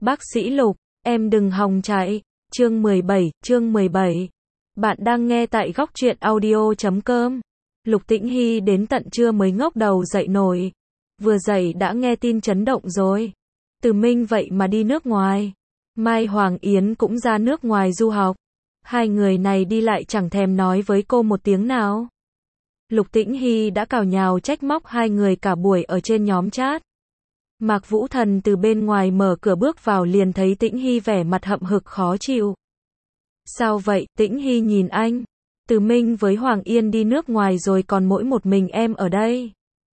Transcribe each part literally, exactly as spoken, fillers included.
Bác sĩ Lục, em đừng hòng chạy. Chương mười bảy, chương mười bảy. Bạn đang nghe tại góc truyện audio chấm com. Lục Tĩnh Hy đến tận trưa mới ngóc đầu dậy nổi. Vừa dậy đã nghe tin chấn động rồi. Từ Minh vậy mà đi nước ngoài. Mai Hoàng Yến cũng ra nước ngoài du học. Hai người này đi lại chẳng thèm nói với cô một tiếng nào. Lục Tĩnh Hy đã cào nhào trách móc hai người cả buổi ở trên nhóm chat. Mạc Vũ Thần từ bên ngoài mở cửa bước vào liền thấy Tĩnh Hy vẻ mặt hậm hực khó chịu. Sao vậy? Tĩnh Hy nhìn anh. Từ Minh với Hoàng Yên đi nước ngoài rồi còn mỗi một mình em ở đây.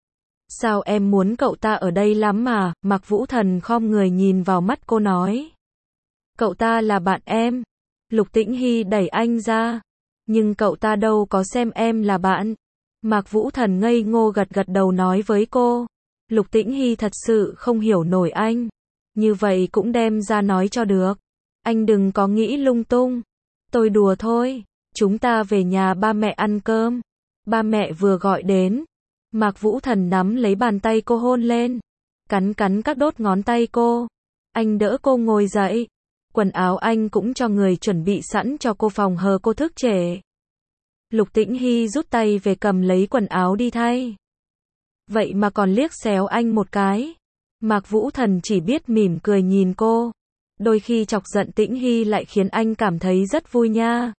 Sao em muốn cậu ta ở đây lắm mà? Mạc Vũ Thần khom người nhìn vào mắt cô nói. Cậu ta là bạn em. Lục Tĩnh Hy đẩy anh ra. Nhưng cậu ta đâu có xem em là bạn. Mạc Vũ Thần ngây ngô gật gật đầu nói với cô. Lục Tĩnh Hy thật sự không hiểu nổi anh. Như vậy cũng đem ra nói cho được. Anh đừng có nghĩ lung tung. Tôi đùa thôi. Chúng ta về nhà ba mẹ ăn cơm. Ba mẹ vừa gọi đến. Mạc Vũ Thần nắm lấy bàn tay cô hôn lên. Cắn cắn các đốt ngón tay cô. Anh đỡ cô ngồi dậy. Quần áo anh cũng cho người chuẩn bị sẵn cho cô phòng hờ cô thức trễ. Lục Tĩnh Hy rút tay về cầm lấy quần áo đi thay. Vậy mà còn liếc xéo anh một cái. Mạc Vũ Thần chỉ biết mỉm cười nhìn cô. Đôi khi chọc giận Tĩnh Hy lại khiến anh cảm thấy rất vui nha.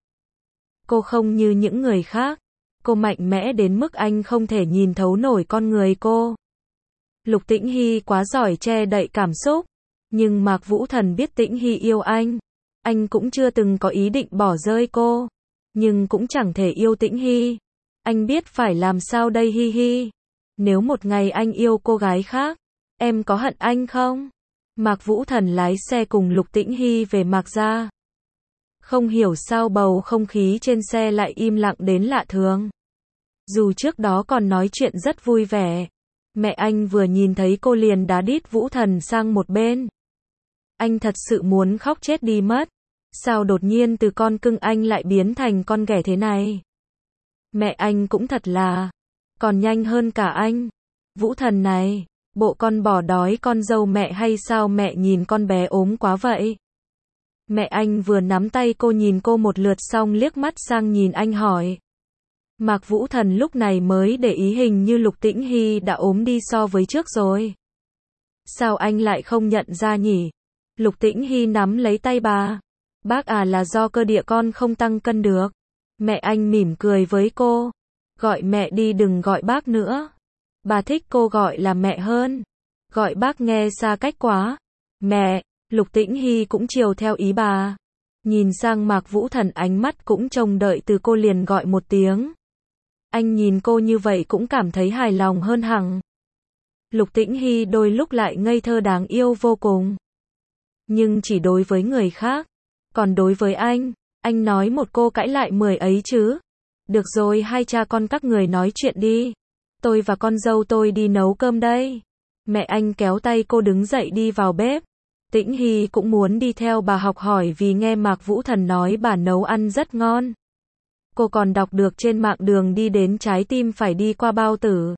Cô không như những người khác. Cô mạnh mẽ đến mức anh không thể nhìn thấu nổi con người cô. Lục Tĩnh Hy quá giỏi che đậy cảm xúc. Nhưng Mạc Vũ Thần biết Tĩnh Hy yêu anh. Anh cũng chưa từng có ý định bỏ rơi cô. Nhưng cũng chẳng thể yêu Tĩnh Hy. Anh biết phải làm sao đây hi hi. Nếu một ngày anh yêu cô gái khác, em có hận anh không? Mạc Vũ Thần lái xe cùng Lục Tĩnh Hy về Mạc gia. Không hiểu sao bầu không khí trên xe lại im lặng đến lạ thường. Dù trước đó còn nói chuyện rất vui vẻ. Mẹ anh vừa nhìn thấy cô liền đá đít Vũ Thần sang một bên. Anh thật sự muốn khóc chết đi mất. Sao đột nhiên từ con cưng anh lại biến thành con ghẻ thế này? Mẹ anh cũng thật là, còn nhanh hơn cả anh. Vũ Thần này, bộ con bỏ đói con dâu mẹ hay sao mẹ nhìn con bé ốm quá vậy? Mẹ anh vừa nắm tay cô nhìn cô một lượt xong liếc mắt sang nhìn anh hỏi. Mạc Vũ Thần lúc này mới để ý hình như Lục Tĩnh Hy đã ốm đi so với trước rồi. Sao anh lại không nhận ra nhỉ? Lục Tĩnh Hy nắm lấy tay bà. Bác à, là do cơ địa con không tăng cân được. Mẹ anh mỉm cười với cô. Gọi mẹ đi, đừng gọi bác nữa. Bà thích cô gọi là mẹ hơn. Gọi bác nghe xa cách quá. Mẹ. Lục Tĩnh Hy cũng chiều theo ý bà. Nhìn sang Mạc Vũ Thần, ánh mắt cũng trông đợi từ cô liền gọi một tiếng. Anh nhìn cô như vậy cũng cảm thấy hài lòng hơn hẳn. Lục Tĩnh Hy đôi lúc lại ngây thơ đáng yêu vô cùng. Nhưng chỉ đối với người khác. Còn đối với anh, anh nói một cô cãi lại mười ấy chứ. Được rồi, hai cha con các người nói chuyện đi. Tôi và con dâu tôi đi nấu cơm đây. Mẹ anh kéo tay cô đứng dậy đi vào bếp. Tĩnh Hy cũng muốn đi theo bà học hỏi vì nghe Mạc Vũ Thần nói bà nấu ăn rất ngon. Cô còn đọc được trên mạng đường đi đến trái tim phải đi qua bao tử.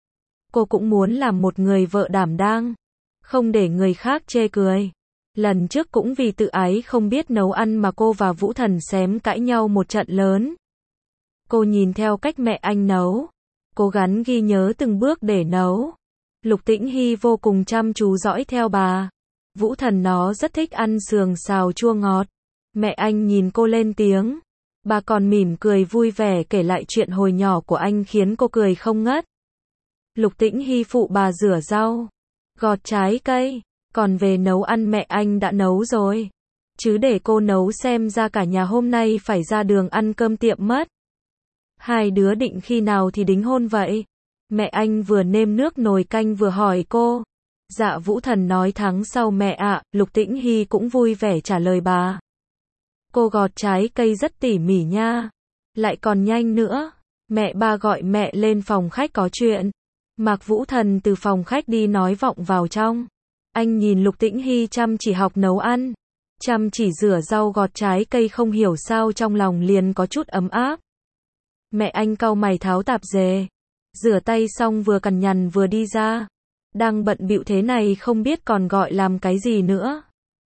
Cô cũng muốn làm một người vợ đảm đang. Không để người khác chê cười. Lần trước cũng vì tự ái không biết nấu ăn mà cô và Vũ Thần xém cãi nhau một trận lớn. Cô nhìn theo cách mẹ anh nấu. Cố gắng ghi nhớ từng bước để nấu. Lục Tĩnh Hy vô cùng chăm chú dõi theo bà. Vũ Thần nó rất thích ăn sườn xào chua ngọt. Mẹ anh nhìn cô lên tiếng. Bà còn mỉm cười vui vẻ kể lại chuyện hồi nhỏ của anh khiến cô cười không ngất. Lục Tĩnh Hy phụ bà rửa rau, gọt trái cây. Còn về nấu ăn mẹ anh đã nấu rồi. Chứ để cô nấu xem ra cả nhà hôm nay phải ra đường ăn cơm tiệm mất. Hai đứa định khi nào thì đính hôn vậy? Mẹ anh vừa nêm nước nồi canh vừa hỏi cô. Dạ Vũ Thần nói tháng sau mẹ ạ. Lục Tĩnh Hy cũng vui vẻ trả lời bà. Cô gọt trái cây rất tỉ mỉ nha. Lại còn nhanh nữa. Mẹ ba gọi mẹ lên phòng khách có chuyện. Mạc Vũ Thần từ phòng khách đi nói vọng vào trong. Anh nhìn Lục Tĩnh Hy chăm chỉ học nấu ăn. Chăm chỉ rửa rau gọt trái cây không hiểu sao trong lòng liền có chút ấm áp. Mẹ anh cau mày tháo tạp dề. Rửa tay xong vừa cằn nhằn vừa đi ra. Đang bận bịu thế này không biết còn gọi làm cái gì nữa.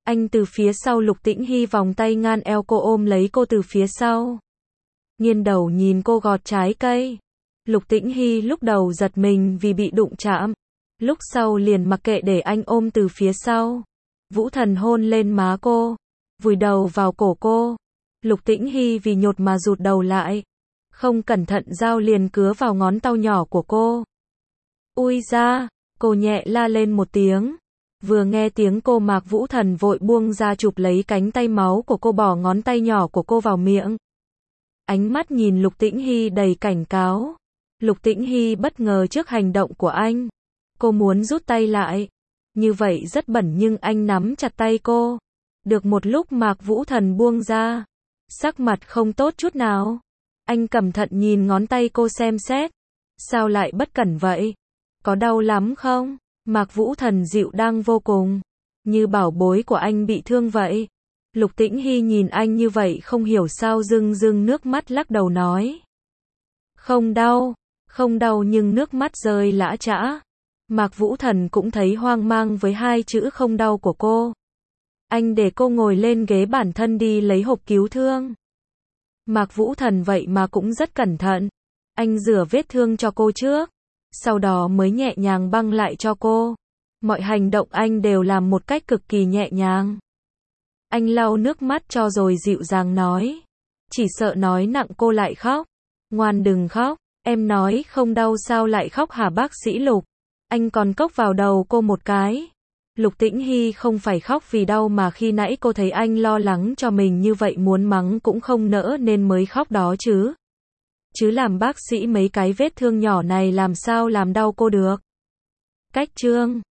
Anh từ phía sau Lục Tĩnh Hy vòng tay ngang eo cô ôm lấy cô từ phía sau. Nghiêng đầu nhìn cô gọt trái cây. Lục Tĩnh Hy lúc đầu giật mình vì bị đụng chạm. Lúc sau liền mặc kệ để anh ôm từ phía sau. Vũ Thần hôn lên má cô. Vùi đầu vào cổ cô. Lục Tĩnh Hy vì nhột mà rụt đầu lại. Không cẩn thận dao liền cứa vào ngón tay nhỏ của cô. Ui da, cô nhẹ la lên một tiếng. Vừa nghe tiếng cô Mạc Vũ Thần vội buông ra chụp lấy cánh tay máu của cô bỏ ngón tay nhỏ của cô vào miệng. Ánh mắt nhìn Lục Tĩnh Hy đầy cảnh cáo. Lục Tĩnh Hy bất ngờ trước hành động của anh. Cô muốn rút tay lại. Như vậy rất bẩn nhưng anh nắm chặt tay cô. Được một lúc Mạc Vũ Thần buông ra. Sắc mặt không tốt chút nào. Anh cẩn thận nhìn ngón tay cô xem xét. Sao lại bất cẩn vậy? Có đau lắm không? Mạc Vũ Thần dịu đang vô cùng. Như bảo bối của anh bị thương vậy. Lục Tĩnh Hy nhìn anh như vậy không hiểu sao rưng rưng nước mắt lắc đầu nói. Không đau, không đau nhưng nước mắt rơi lã chã. Mạc Vũ Thần cũng thấy hoang mang với hai chữ không đau của cô. Anh để cô ngồi lên ghế bản thân đi lấy hộp cứu thương. Mạc Vũ Thần vậy mà cũng rất cẩn thận. Anh rửa vết thương cho cô trước. Sau đó mới nhẹ nhàng băng lại cho cô. Mọi hành động anh đều làm một cách cực kỳ nhẹ nhàng. Anh lau nước mắt cho rồi dịu dàng nói. Chỉ sợ nói nặng cô lại khóc. Ngoan đừng khóc. Em nói không đau sao lại khóc hả bác sĩ Lục? Anh còn cốc vào đầu cô một cái. Lục Tĩnh Hy không phải khóc vì đau mà khi nãy cô thấy anh lo lắng cho mình như vậy muốn mắng cũng không nỡ nên mới khóc đó chứ. Chứ làm bác sĩ mấy cái vết thương nhỏ này làm sao làm đau cô được. Cách chương